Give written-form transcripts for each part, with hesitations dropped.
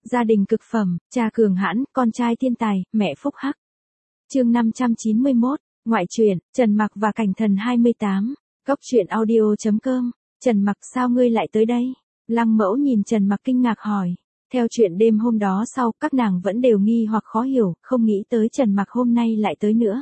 Gia đình cực phẩm, cha cường hãn, con trai thiên tài, mẹ phúc hắc. Chương 591, ngoại truyện, Trần Mặc và Cảnh Thần 28, Góc truyện audio.com. Trần Mặc, sao ngươi lại tới đây? Lăng Mẫu nhìn Trần Mặc kinh ngạc hỏi. Theo chuyện đêm hôm đó sau, các nàng vẫn đều nghi hoặc khó hiểu, không nghĩ tới Trần Mặc hôm nay lại tới nữa.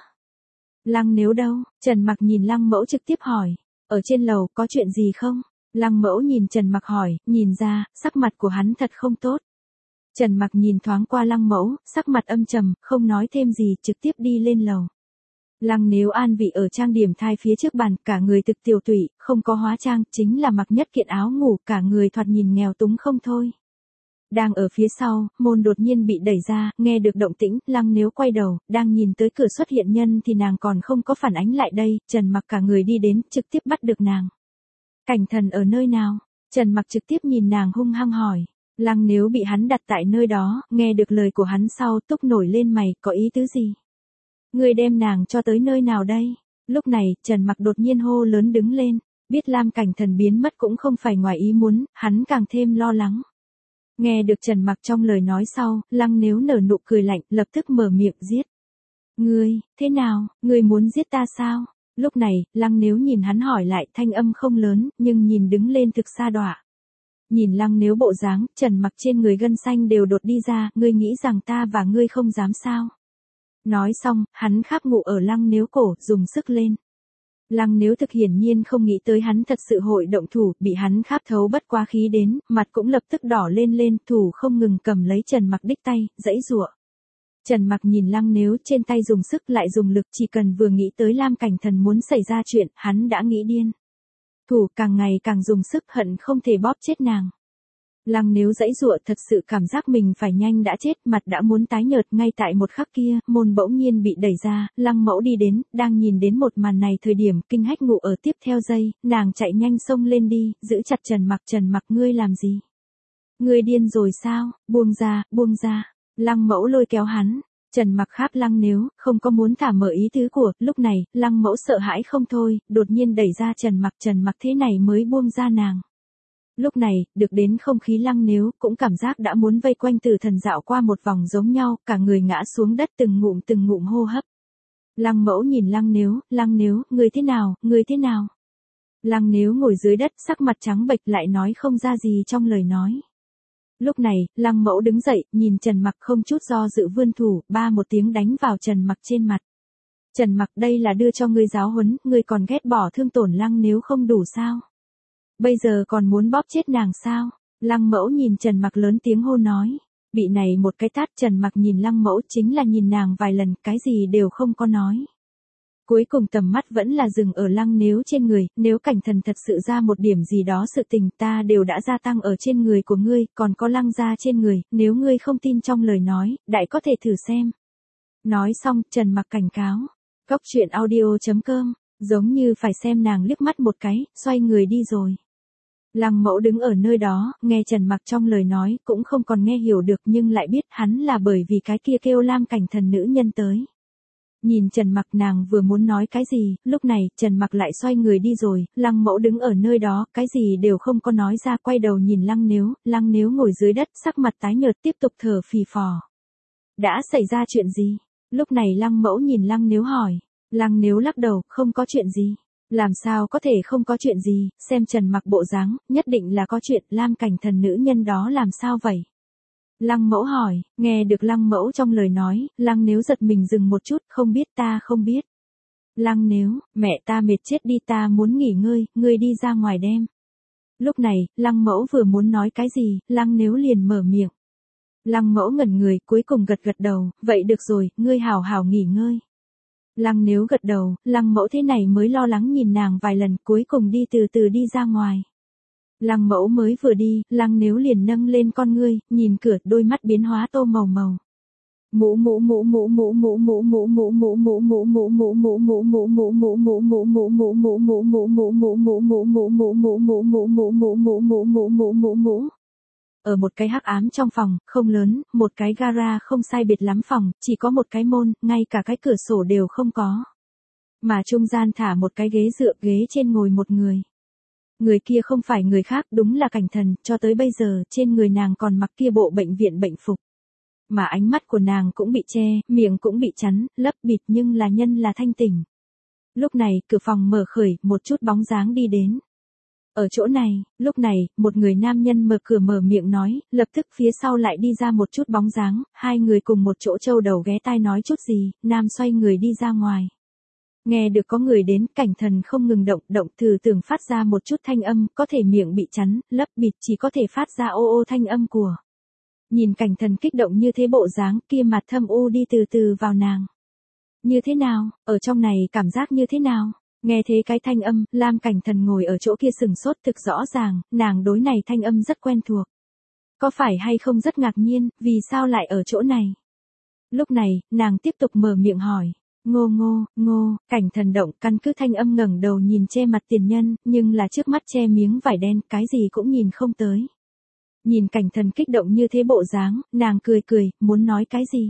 Lăng Nếu đâu? Trần Mặc nhìn Lăng Mẫu trực tiếp hỏi. Ở trên lầu, có chuyện gì không? Lăng Mẫu nhìn Trần Mặc hỏi, nhìn ra, sắc mặt của hắn thật không tốt. Trần Mặc nhìn thoáng qua Lăng Mẫu, sắc mặt âm trầm, không nói thêm gì, trực tiếp đi lên lầu. Lăng Nếu an vị ở trang điểm thai phía trước bàn, cả người thực tiểu tụy, không có hóa trang, chính là mặc nhất kiện áo ngủ, cả người thoạt nhìn nghèo túng không thôi. Đang ở phía sau, môn đột nhiên bị đẩy ra, nghe được động tĩnh, Lăng Nếu quay đầu, đang nhìn tới cửa xuất hiện nhân thì nàng còn không có phản ánh lại đây, Trần Mặc cả người đi đến, trực tiếp bắt được nàng. Cảnh Thần ở nơi nào? Trần Mặc trực tiếp nhìn nàng hung hăng hỏi. Lăng Nếu bị hắn đặt tại nơi đó, nghe được lời của hắn sau, túc nổi lên mày, có ý tứ gì? Ngươi đem nàng cho tới nơi nào đây? Lúc này, Trần Mặc đột nhiên hô lớn đứng lên, biết Lam Cảnh Thần biến mất cũng không phải ngoài ý muốn, hắn càng thêm lo lắng. Nghe được Trần Mặc trong lời nói sau, Lăng Nếu nở nụ cười lạnh, lập tức mở miệng giết. Ngươi, thế nào, ngươi muốn giết ta sao? Lúc này, Lăng Nếu nhìn hắn hỏi lại, thanh âm không lớn, nhưng nhìn đứng lên thực xa đọa. Nhìn Lăng Nếu bộ dáng, Trần Mặc trên người gân xanh đều đột đi ra, ngươi nghĩ rằng ta và ngươi không dám sao? Nói xong, hắn kháp ngụ ở Lăng Nếu cổ, dùng sức lên. Lăng Nếu thực hiển nhiên không nghĩ tới hắn thật sự hội động thủ, bị hắn kháp thấu bất quá khí đến, mặt cũng lập tức đỏ lên, thủ không ngừng cầm lấy Trần Mặc đích tay, giãy giụa. Trần Mặc nhìn Lăng Nếu trên tay dùng sức lại dùng lực, chỉ cần vừa nghĩ tới Lam Cảnh Thần muốn xảy ra chuyện, hắn đã nghĩ điên. Thủ càng ngày càng dùng sức, hận không thể bóp chết nàng. Lăng Nếu giãy giụa thật sự cảm giác mình phải nhanh đã chết, mặt đã muốn tái nhợt, ngay tại một khắc kia, môn bỗng nhiên bị đẩy ra, Lăng Mẫu đi đến, đang nhìn đến một màn này thời điểm, kinh hách ngụ ở tiếp theo giây, nàng chạy nhanh xông lên đi, giữ chặt Trần Mặc ngươi làm gì? Ngươi điên rồi sao? Buông ra. Lăng Mẫu lôi kéo hắn. Trần Mặc kháp Lăng Nếu, không có muốn thả mở ý tứ của, lúc này, Lăng Mẫu sợ hãi không thôi, đột nhiên đẩy ra Trần Mặc thế này mới buông ra nàng. Lúc này, được đến không khí Lăng Nếu, cũng cảm giác đã muốn vây quanh Tử Thần dạo qua một vòng giống nhau, cả người ngã xuống đất từng ngụm hô hấp. Lăng Mẫu nhìn Lăng Nếu, ngươi thế nào? Lăng Nếu ngồi dưới đất, sắc mặt trắng bệch lại nói không ra gì trong lời nói. Lúc này, Lăng Mẫu đứng dậy, nhìn Trần Mặc không chút do dự vươn thủ, ba một tiếng đánh vào Trần Mặc trên mặt. Trần Mặc, đây là đưa cho ngươi giáo huấn, ngươi còn ghét bỏ thương tổn Lăng Nếu không đủ sao? Bây giờ còn muốn bóp chết nàng sao? Lăng Mẫu nhìn Trần Mặc lớn tiếng hô nói. Bị này một cái tát, Trần Mặc nhìn Lăng Mẫu chính là nhìn nàng vài lần, cái gì đều không có nói. Cuối cùng tầm mắt vẫn là dừng ở Lăng Nếu trên người, nếu Cảnh Thần thật sự ra một điểm gì đó sự tình ta đều đã gia tăng ở trên người của ngươi, còn có Lăng gia trên người, nếu ngươi không tin trong lời nói, đại có thể thử xem. Nói xong, Trần Mặc cảnh cáo. Góc truyện audio.com, giống như phải xem nàng liếc mắt một cái, xoay người đi rồi. Lăng Mẫu đứng ở nơi đó, nghe Trần Mặc trong lời nói, cũng không còn nghe hiểu được nhưng lại biết hắn là bởi vì cái kia kêu Lam Cảnh Thần nữ nhân tới. Nhìn Trần Mặc nàng vừa muốn nói cái gì, lúc này, Trần Mặc lại xoay người đi rồi, Lăng Mẫu đứng ở nơi đó, cái gì đều không có nói ra, quay đầu nhìn Lăng Nếu ngồi dưới đất, sắc mặt tái nhợt tiếp tục thở phì phò. Đã xảy ra chuyện gì? Lúc này Lăng Mẫu nhìn Lăng Nếu hỏi. Lăng Nếu lắc đầu, không có chuyện gì. Làm sao có thể không có chuyện gì, xem Trần Mặc bộ dáng, nhất định là có chuyện, Lam Cảnh Thần nữ nhân đó làm sao vậy? Lăng Mẫu hỏi, nghe được Lăng Mẫu trong lời nói, Lăng Nếu giật mình dừng một chút, không biết. Lăng Nếu, mẹ ta mệt chết đi, ta muốn nghỉ ngơi, ngươi đi ra ngoài đem. Lúc này, Lăng Mẫu vừa muốn nói cái gì, Lăng Nếu liền mở miệng. Lăng Mẫu ngẩn người, cuối cùng gật đầu, vậy được rồi, ngươi hảo hảo nghỉ ngơi. Lăng Nếu gật đầu, Lăng Mẫu thế này mới lo lắng nhìn nàng vài lần, cuối cùng đi từ từ đi ra ngoài. Lăng Mẫu mới vừa đi, Lăng Nếu liền nâng lên con ngươi, nhìn cửa, đôi mắt biến hóa tô màu. Ở một cái hắc ám trong phòng, không lớn, một cái gara không sai biệt lắm phòng, chỉ có một cái môn, ngay cả cái cửa sổ đều không có. Mà trung gian thả một cái ghế dựa, ghế trên ngồi một người. Người kia không phải người khác, đúng là Cảnh Thần, cho tới bây giờ, trên người nàng còn mặc kia bộ bệnh viện bệnh phục. Mà ánh mắt của nàng cũng bị che, miệng cũng bị chắn, lấp bịt nhưng là nhân là thanh tỉnh. Lúc này, cửa phòng mở khởi, một chút bóng dáng đi đến. Ở chỗ này, lúc này, một người nam nhân mở cửa mở miệng nói, lập tức phía sau lại đi ra một chút bóng dáng, hai người cùng một chỗ châu đầu ghé tai nói chút gì, nam xoay người đi ra ngoài. Nghe được có người đến, Cảnh Thần không ngừng động thử tưởng phát ra một chút thanh âm, có thể miệng bị chắn, lấp bịt chỉ có thể phát ra ô ô thanh âm của. Nhìn Cảnh Thần kích động như thế bộ dáng, kia mặt thâm u đi từ từ vào nàng. Như thế nào, ở trong này cảm giác như thế nào? Nghe thế cái thanh âm, Lam Cảnh Thần ngồi ở chỗ kia sừng sốt thực rõ ràng, nàng đối này thanh âm rất quen thuộc. Có phải hay không rất ngạc nhiên, vì sao lại ở chỗ này? Lúc này, nàng tiếp tục mở miệng hỏi. Ngô, Cảnh Thần động, căn cứ thanh âm ngẩng đầu nhìn che mặt tiền nhân, nhưng là trước mắt che miếng vải đen, cái gì cũng nhìn không tới. Nhìn Cảnh Thần kích động như thế bộ dáng, nàng cười, muốn nói cái gì?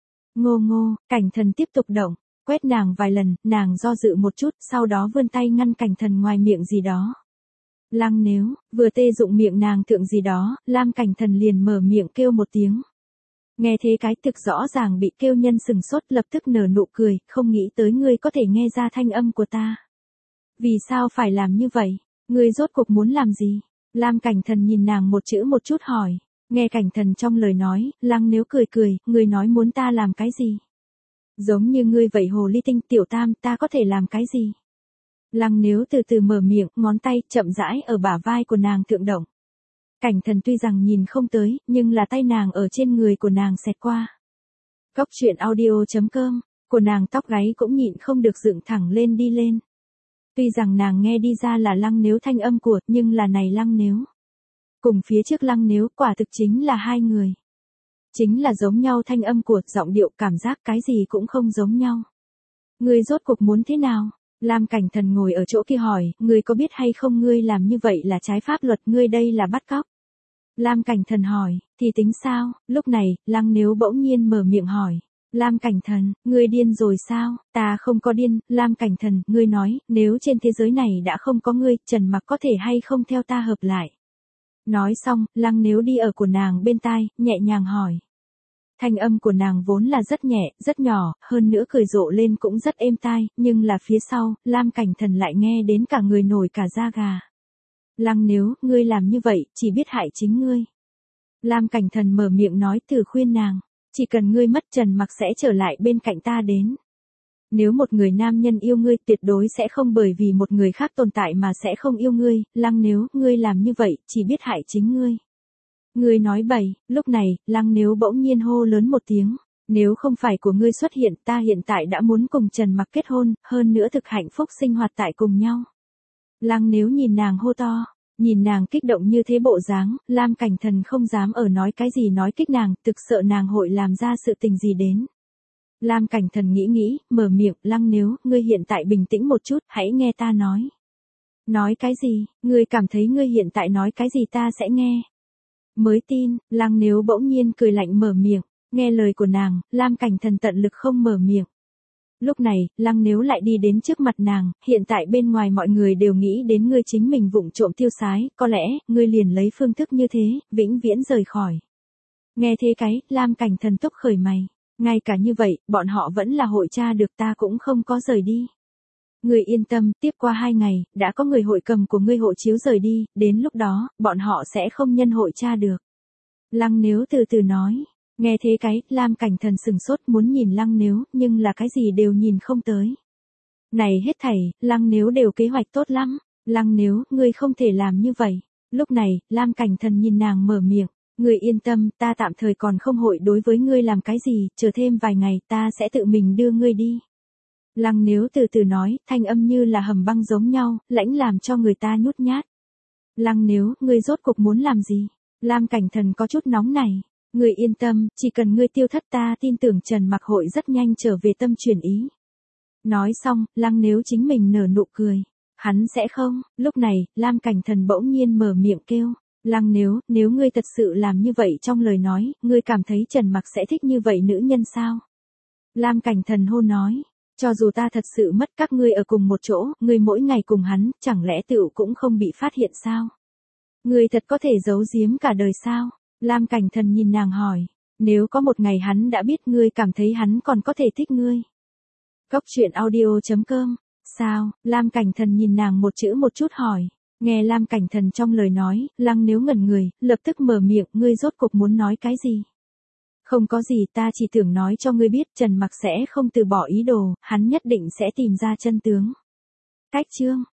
Ngô, Cảnh Thần tiếp tục động, quét nàng vài lần, nàng do dự một chút, sau đó vươn tay ngăn Cảnh Thần ngoài miệng gì đó. Lăng nếu, vừa tê dụng miệng nàng thượng gì đó, Lam Cảnh Thần liền mở miệng kêu một tiếng. Nghe thế cái thực rõ ràng bị kêu nhân sừng sốt lập tức nở nụ cười, không nghĩ tới ngươi có thể nghe ra thanh âm của ta. Vì sao phải làm như vậy? Ngươi rốt cuộc muốn làm gì? Lam Cảnh Thần nhìn nàng một chữ một chút hỏi. Nghe Cảnh Thần trong lời nói, Lăng nếu cười, ngươi nói muốn ta làm cái gì? Giống như ngươi vậy hồ ly tinh tiểu tam, ta có thể làm cái gì? Lăng nếu từ từ mở miệng, ngón tay chậm rãi ở bả vai của nàng thượng động. Cảnh Thần tuy rằng nhìn không tới, nhưng là tay nàng ở trên người của nàng xẹt qua. Cóc truyện audio.com, của nàng tóc gáy cũng nhịn không được dựng thẳng lên đi lên. Tuy rằng nàng nghe đi ra là Lăng nếu thanh âm của, nhưng là này Lăng nếu. Cùng phía trước Lăng nếu quả thực chính là hai người. Chính là giống nhau thanh âm của, giọng điệu cảm giác cái gì cũng không giống nhau. Ngươi rốt cuộc muốn thế nào? Lam Cảnh Thần ngồi ở chỗ kia hỏi, ngươi có biết hay không ngươi làm như vậy là trái pháp luật, ngươi đây là bắt cóc. Lam Cảnh Thần hỏi, thì tính sao? Lúc này, Lăng nếu bỗng nhiên mở miệng hỏi. Lam Cảnh Thần, ngươi điên rồi sao? Ta không có điên, Lam Cảnh Thần, ngươi nói, nếu trên thế giới này đã không có ngươi, Trần Mặc có thể hay không theo ta hợp lại? Nói xong, Lăng nếu đi ở của nàng bên tai, nhẹ nhàng hỏi. Thanh âm của nàng vốn là rất nhẹ, rất nhỏ, hơn nữa cười rộ lên cũng rất êm tai, nhưng là phía sau, Lam Cảnh Thần lại nghe đến cả người nổi cả da gà. Lăng nếu, ngươi làm như vậy, chỉ biết hại chính ngươi. Lam Cảnh Thần mở miệng nói từ khuyên nàng, chỉ cần ngươi mất Trần Mặc sẽ trở lại bên cạnh ta đến. Nếu một người nam nhân yêu ngươi tuyệt đối sẽ không bởi vì một người khác tồn tại mà sẽ không yêu ngươi, Lăng nếu, ngươi làm như vậy, chỉ biết hại chính ngươi. Ngươi nói bậy, lúc này, Lăng nếu bỗng nhiên hô lớn một tiếng, nếu không phải của ngươi xuất hiện ta hiện tại đã muốn cùng Trần Mặc kết hôn, hơn nữa thực hạnh phúc sinh hoạt tại cùng nhau. Lăng nếu nhìn nàng hô to, nhìn nàng kích động như thế bộ dáng, Lam Cảnh Thần không dám ở nói cái gì nói kích nàng, thực sợ nàng hội làm ra sự tình gì đến. Lam Cảnh Thần nghĩ, mở miệng, Lăng nếu, ngươi hiện tại bình tĩnh một chút, hãy nghe ta nói. Nói cái gì, ngươi cảm thấy ngươi hiện tại nói cái gì ta sẽ nghe. Mới tin, Lăng nếu bỗng nhiên cười lạnh mở miệng, nghe lời của nàng, Lam Cảnh Thần tận lực không mở miệng. Lúc này, Lăng nếu lại đi đến trước mặt nàng, hiện tại bên ngoài mọi người đều nghĩ đến ngươi chính mình vụng trộm tiêu sái, có lẽ, ngươi liền lấy phương thức như thế, vĩnh viễn rời khỏi. Nghe thế cái, Lam Cảnh Thần tốc khởi mày, ngay cả như vậy, bọn họ vẫn là hội tra được ta cũng không có rời đi. Ngươi yên tâm, tiếp qua 2 ngày, đã có người hội cầm của ngươi hộ chiếu rời đi, đến lúc đó, bọn họ sẽ không nhân hội tra được. Lăng nếu từ từ nói, nghe thế cái, Lam Cảnh Thần sừng sốt muốn nhìn Lăng nếu, nhưng là cái gì đều nhìn không tới. Này hết thảy, Lăng nếu đều kế hoạch tốt lắm, Lăng nếu, ngươi không thể làm như vậy. Lúc này, Lam Cảnh Thần nhìn nàng mở miệng, ngươi yên tâm, ta tạm thời còn không hội đối với ngươi làm cái gì, chờ thêm vài ngày, ta sẽ tự mình đưa ngươi đi. Lăng nếu từ từ nói, thanh âm như là hầm băng giống nhau, lãnh làm cho người ta nhút nhát. Lăng nếu, ngươi rốt cuộc muốn làm gì? Lam Cảnh Thần có chút nóng này. Ngươi yên tâm, chỉ cần ngươi tiêu thất ta tin tưởng Trần Mặc hội rất nhanh trở về tâm chuyển ý. Nói xong, Lăng nếu chính mình nở nụ cười. Hắn sẽ không, lúc này, Lam Cảnh Thần bỗng nhiên mở miệng kêu. Lăng nếu ngươi thật sự làm như vậy trong lời nói, ngươi cảm thấy Trần Mặc sẽ thích như vậy nữ nhân sao? Lam Cảnh Thần hô nói. Cho dù ta thật sự mất các ngươi ở cùng một chỗ, ngươi mỗi ngày cùng hắn, chẳng lẽ tựu cũng không bị phát hiện sao? Ngươi thật có thể giấu giếm cả đời sao? Lam Cảnh Thần nhìn nàng hỏi. Nếu có một ngày hắn đã biết ngươi cảm thấy hắn còn có thể thích ngươi. Cốc truyện audio.com. Sao? Lam Cảnh Thần nhìn nàng một chữ một chút hỏi. Nghe Lam Cảnh Thần trong lời nói, Lăng Nếu ngẩn người, lập tức mở miệng, ngươi rốt cuộc muốn nói cái gì? Không có gì, ta chỉ tưởng nói cho ngươi biết Trần Mặc sẽ không từ bỏ ý đồ, hắn nhất định sẽ tìm ra chân tướng. Cách chương.